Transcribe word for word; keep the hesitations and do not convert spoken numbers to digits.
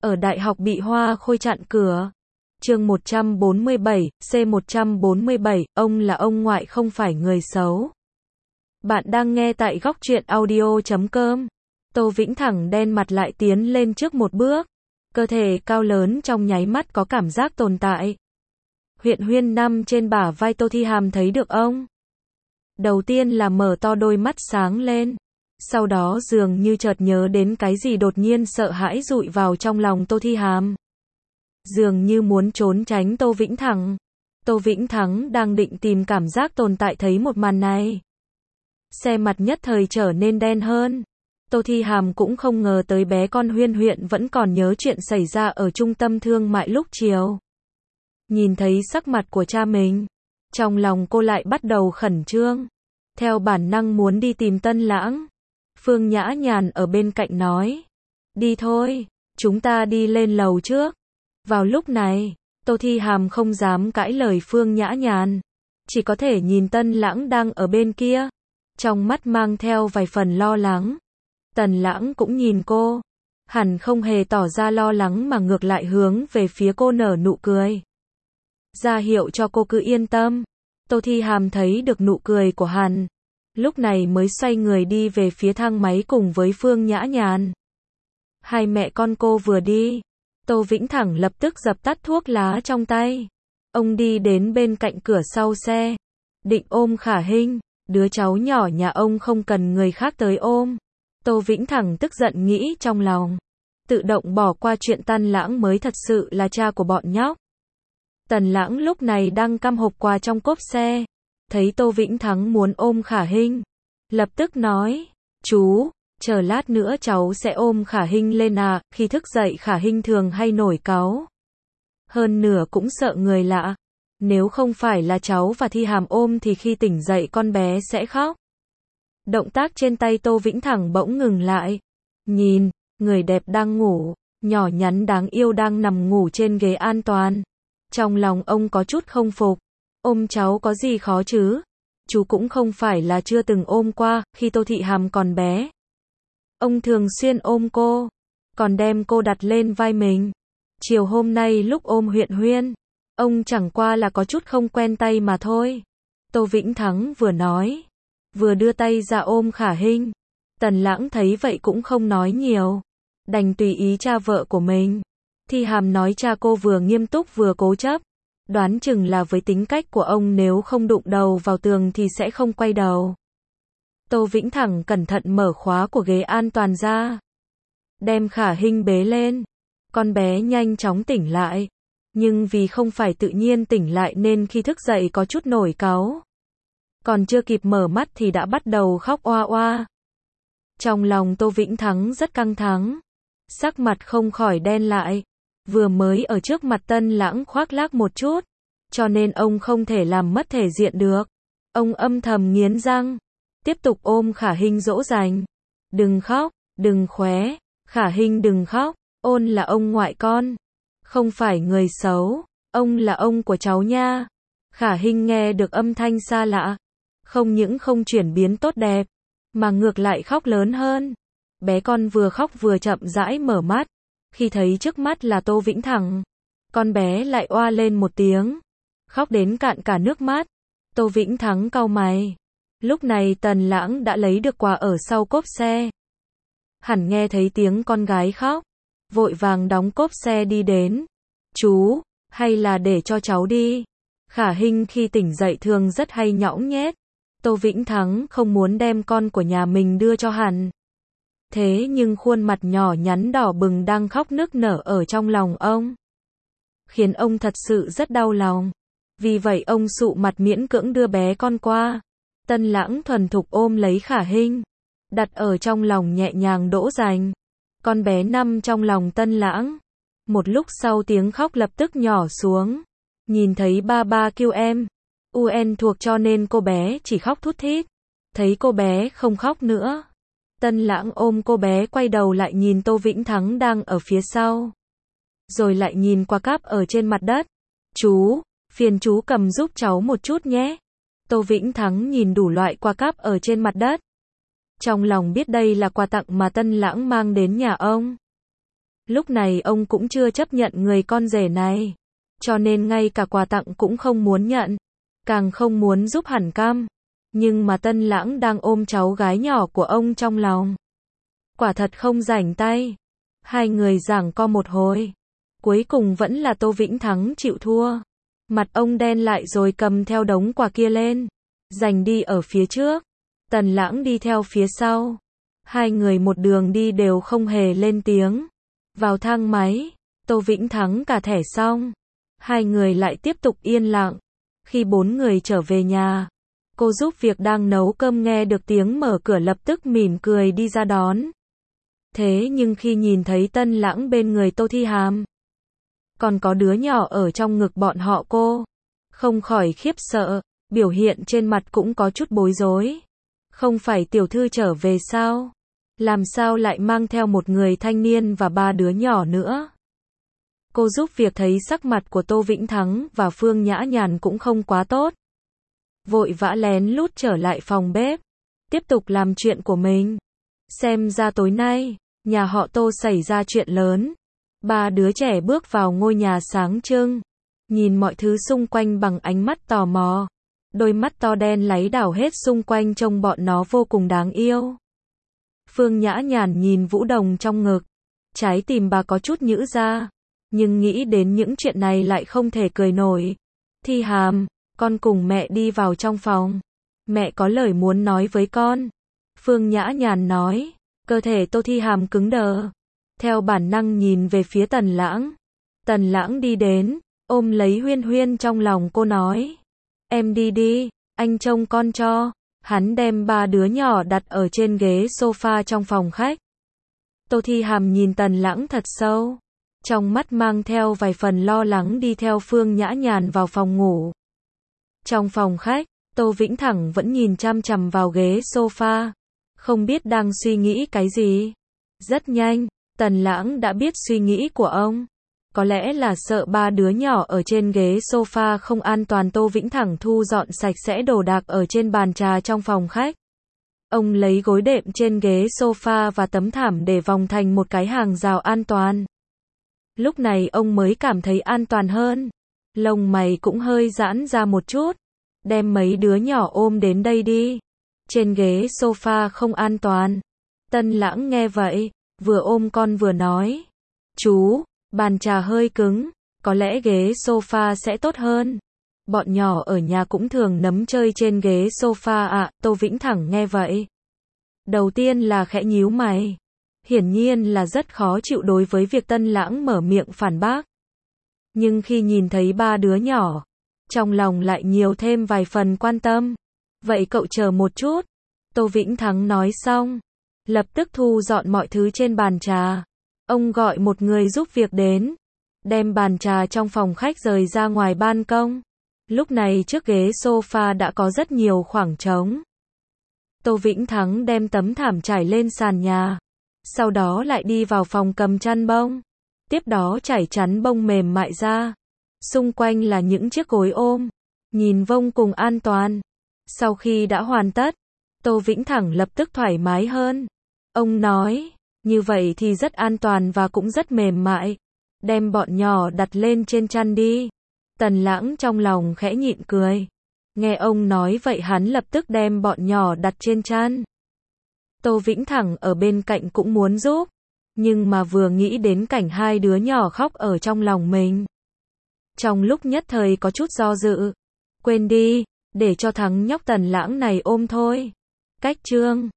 ở đại học bị hoa khôi chặn cửa. Chương một trăm bốn mươi bảy, C một trăm bốn mươi bảy, ông là ông ngoại không phải người xấu. Bạn đang nghe tại góc truyện audio chấm com. Tô Vĩnh thẳng đen mặt lại tiến lên trước một bước. Cơ thể cao lớn trong nháy mắt có cảm giác tồn tại. Huyện Huyên nằm trên bả vai Tô Thi Hàm thấy được ông. Đầu tiên là mở to đôi mắt sáng lên. Sau đó dường như chợt nhớ đến cái gì đột nhiên sợ hãi dụi vào trong lòng Tô Thi Hàm. Dường như muốn trốn tránh Tô Vĩnh Thắng. Tô Vĩnh Thắng đang định tìm cảm giác tồn tại thấy một màn này. Xe mặt nhất thời trở nên đen hơn. Tô Thi Hàm cũng không ngờ tới bé con Huyên Huyện vẫn còn nhớ chuyện xảy ra ở trung tâm thương mại lúc chiều. Nhìn thấy sắc mặt của cha mình, trong lòng cô lại bắt đầu khẩn trương. Theo bản năng muốn đi tìm Tân Lãng. Phương Nhã Nhàn ở bên cạnh nói. Đi thôi, chúng ta đi lên lầu trước. Vào lúc này, Tô Thi Hàm không dám cãi lời Phương Nhã Nhàn. Chỉ có thể nhìn Tân Lãng đang ở bên kia. Trong mắt mang theo vài phần lo lắng. Tần Lãng cũng nhìn cô. Hẳn không hề tỏ ra lo lắng mà ngược lại hướng về phía cô nở nụ cười. Ra hiệu cho cô cứ yên tâm. Tô Thi Hàm thấy được nụ cười của hắn. Lúc này mới xoay người đi về phía thang máy cùng với Phương Nhã Nhàn. Hai mẹ con cô vừa đi. Tô Vĩnh Thẳng lập tức dập tắt thuốc lá trong tay. Ông đi đến bên cạnh cửa sau xe. Định ôm Khả Hinh. Đứa cháu nhỏ nhà ông không cần người khác tới ôm. Tô Vĩnh Thẳng tức giận nghĩ trong lòng. Tự động bỏ qua chuyện Tân Lãng mới thật sự là cha của bọn nhóc. Tần Lãng lúc này đang căm hộp quà trong cốp xe. Thấy Tô Vĩnh Thắng muốn ôm Khả Hinh. Lập tức nói. Chú, chờ lát nữa cháu sẽ ôm Khả Hinh lên à. Khi thức dậy Khả Hinh thường hay nổi cáu. Hơn nửa cũng sợ người lạ. Nếu không phải là cháu và Thi Hàm ôm thì khi tỉnh dậy con bé sẽ khóc. Động tác trên tay Tô Vĩnh Thẳng bỗng ngừng lại. Nhìn, người đẹp đang ngủ. Nhỏ nhắn đáng yêu đang nằm ngủ trên ghế an toàn. Trong lòng ông có chút không phục. Ôm cháu có gì khó chứ? Chú cũng không phải là chưa từng ôm qua, khi Tô Thị Hàm còn bé. Ông thường xuyên ôm cô, còn đem cô đặt lên vai mình. Chiều hôm nay lúc ôm Huyện Huyên, ông chẳng qua là có chút không quen tay mà thôi. Tô Vĩnh Thắng vừa nói, vừa đưa tay ra ôm Khả Hinh. Tần Lãng thấy vậy cũng không nói nhiều, đành tùy ý cha vợ của mình. Thi Hàm nói cha cô vừa nghiêm túc vừa cố chấp. Đoán chừng là với tính cách của ông nếu không đụng đầu vào tường thì sẽ không quay đầu. Tô Vĩnh Thẳng cẩn thận mở khóa của ghế an toàn ra. Đem Khả Hinh bế lên. Con bé nhanh chóng tỉnh lại. Nhưng vì không phải tự nhiên tỉnh lại nên khi thức dậy có chút nổi cáu. Còn chưa kịp mở mắt thì đã bắt đầu khóc oa oa. Trong lòng Tô Vĩnh Thắng rất căng thẳng. Sắc mặt không khỏi đen lại. Vừa mới ở trước mặt Tân Lãng khoác lác một chút, cho nên ông không thể làm mất thể diện được. Ông âm thầm nghiến răng, tiếp tục ôm Khả Hinh dỗ dành. Đừng khóc, đừng khóe, Khả Hinh đừng khóc, ôn là ông ngoại con, không phải người xấu, ông là ông của cháu nha. Khả Hinh nghe được âm thanh xa lạ, không những không chuyển biến tốt đẹp, mà ngược lại khóc lớn hơn. Bé con vừa khóc vừa chậm rãi mở mắt. Khi thấy trước mắt là Tô Vĩnh Thẳng, con bé lại oa lên một tiếng, khóc đến cạn cả nước mắt. Tô Vĩnh Thắng cau mày. Lúc này Tần Lãng đã lấy được quà ở sau cốp xe. Hẳn nghe thấy tiếng con gái khóc, vội vàng đóng cốp xe đi đến. Chú, hay là để cho cháu đi. Khả Hinh khi tỉnh dậy thường rất hay nhõng nhét. Tô Vĩnh Thắng không muốn đem con của nhà mình đưa cho hắn. Thế nhưng khuôn mặt nhỏ nhắn đỏ bừng đang khóc nức nở ở trong lòng ông, khiến ông thật sự rất đau lòng. Vì vậy ông sụ mặt miễn cưỡng đưa bé con qua. Tân Lãng thuần thục ôm lấy Khả Hinh, đặt ở trong lòng nhẹ nhàng dỗ dành. Con bé nằm trong lòng Tân Lãng. Một lúc sau tiếng khóc lập tức nhỏ xuống. Nhìn thấy ba ba kêu em, u en thuộc cho nên cô bé chỉ khóc thút thít. Thấy cô bé không khóc nữa, Tân Lãng ôm cô bé quay đầu lại nhìn Tô Vĩnh Thắng đang ở phía sau. Rồi lại nhìn qua cáp ở trên mặt đất. Chú, phiền chú cầm giúp cháu một chút nhé. Tô Vĩnh Thắng nhìn đủ loại qua cáp ở trên mặt đất. Trong lòng biết đây là quà tặng mà Tân Lãng mang đến nhà ông. Lúc này ông cũng chưa chấp nhận người con rể này. Cho nên ngay cả quà tặng cũng không muốn nhận. Càng không muốn giúp Hàn Cam. Nhưng mà Tân Lãng đang ôm cháu gái nhỏ của ông trong lòng. Quả thật không rảnh tay. Hai người giằng co một hồi. Cuối cùng vẫn là Tô Vĩnh Thắng chịu thua. Mặt ông đen lại rồi cầm theo đống quà kia lên. Giành đi ở phía trước. Tần Lãng đi theo phía sau. Hai người một đường đi đều không hề lên tiếng. Vào thang máy, Tô Vĩnh Thắng cả thẻ xong. Hai người lại tiếp tục yên lặng. Khi bốn người trở về nhà, cô giúp việc đang nấu cơm nghe được tiếng mở cửa lập tức mỉm cười đi ra đón. Thế nhưng khi nhìn thấy Tân Lãng bên người Tô Thi Hàm, còn có đứa nhỏ ở trong ngực bọn họ, cô không khỏi khiếp sợ, biểu hiện trên mặt cũng có chút bối rối. Không phải tiểu thư trở về sao? Làm sao lại mang theo một người thanh niên và ba đứa nhỏ nữa? Cô giúp việc thấy sắc mặt của Tô Vĩnh Thắng và Phương Nhã Nhàn cũng không quá tốt. Vội vã lén lút trở lại phòng bếp, tiếp tục làm chuyện của mình. Xem ra tối nay, nhà họ Tô xảy ra chuyện lớn. Ba đứa trẻ bước vào ngôi nhà sáng trưng, nhìn mọi thứ xung quanh bằng ánh mắt tò mò. Đôi mắt to đen láy đảo hết xung quanh trông bọn nó vô cùng đáng yêu. Phương Nhã Nhàn nhìn Vũ Đồng trong ngực. Trái tim bà có chút nhữ ra. Nhưng nghĩ đến những chuyện này lại không thể cười nổi. Thi Hàm, con cùng mẹ đi vào trong phòng. Mẹ có lời muốn nói với con. Phương Nhã Nhàn nói. Cơ thể Tô Thi Hàm cứng đờ. Theo bản năng nhìn về phía Tần Lãng. Tần Lãng đi đến, ôm lấy Huyên Huyên trong lòng cô nói. Em đi đi, anh trông con cho. Hắn đem ba đứa nhỏ đặt ở trên ghế sofa trong phòng khách. Tô Thi Hàm nhìn Tần Lãng thật sâu. Trong mắt mang theo vài phần lo lắng đi theo Phương Nhã Nhàn vào phòng ngủ. Trong phòng khách, Tô Vĩnh Thẳng vẫn nhìn chăm chằm vào ghế sofa. Không biết đang suy nghĩ cái gì. Rất nhanh, Tần Lãng đã biết suy nghĩ của ông. Có lẽ là sợ ba đứa nhỏ ở trên ghế sofa không an toàn. Tô Vĩnh Thẳng thu dọn sạch sẽ đồ đạc ở trên bàn trà trong phòng khách. Ông lấy gối đệm trên ghế sofa và tấm thảm để vòng thành một cái hàng rào an toàn. Lúc này ông mới cảm thấy an toàn hơn. Lông mày cũng hơi giãn ra một chút. Đem mấy đứa nhỏ ôm đến đây đi. Trên ghế sofa không an toàn. Tân Lãng nghe vậy, vừa ôm con vừa nói. Chú, bàn trà hơi cứng, có lẽ ghế sofa sẽ tốt hơn. Bọn nhỏ ở nhà cũng thường nấm chơi trên ghế sofa ạ. À, Tô Vĩnh Thẳng nghe vậy. Đầu tiên là khẽ nhíu mày. Hiển nhiên là rất khó chịu đối với việc Tân Lãng mở miệng phản bác. Nhưng khi nhìn thấy ba đứa nhỏ, trong lòng lại nhiều thêm vài phần quan tâm. Vậy cậu chờ một chút. Tô Vĩnh Thắng nói xong, lập tức thu dọn mọi thứ trên bàn trà. Ông gọi một người giúp việc đến, đem bàn trà trong phòng khách rời ra ngoài ban công. Lúc này trước ghế sofa đã có rất nhiều khoảng trống. Tô Vĩnh Thắng đem tấm thảm trải lên sàn nhà. Sau đó lại đi vào phòng cầm chăn bông. Tiếp đó trải chắn bông mềm mại ra. Xung quanh là những chiếc gối ôm. Nhìn vô cùng an toàn. Sau khi đã hoàn tất, Tô Vĩnh Thẳng lập tức thoải mái hơn. Ông nói, như vậy thì rất an toàn và cũng rất mềm mại. Đem bọn nhỏ đặt lên trên chăn đi. Tần Lãng trong lòng khẽ nhịn cười. Nghe ông nói vậy hắn lập tức đem bọn nhỏ đặt trên chăn. Tô Vĩnh Thẳng ở bên cạnh cũng muốn giúp. Nhưng mà vừa nghĩ đến cảnh hai đứa nhỏ khóc ở trong lòng mình. Trong lúc nhất thời có chút do dự. Quên đi, để cho thằng nhóc Tần Lãng này ôm thôi. Cách chương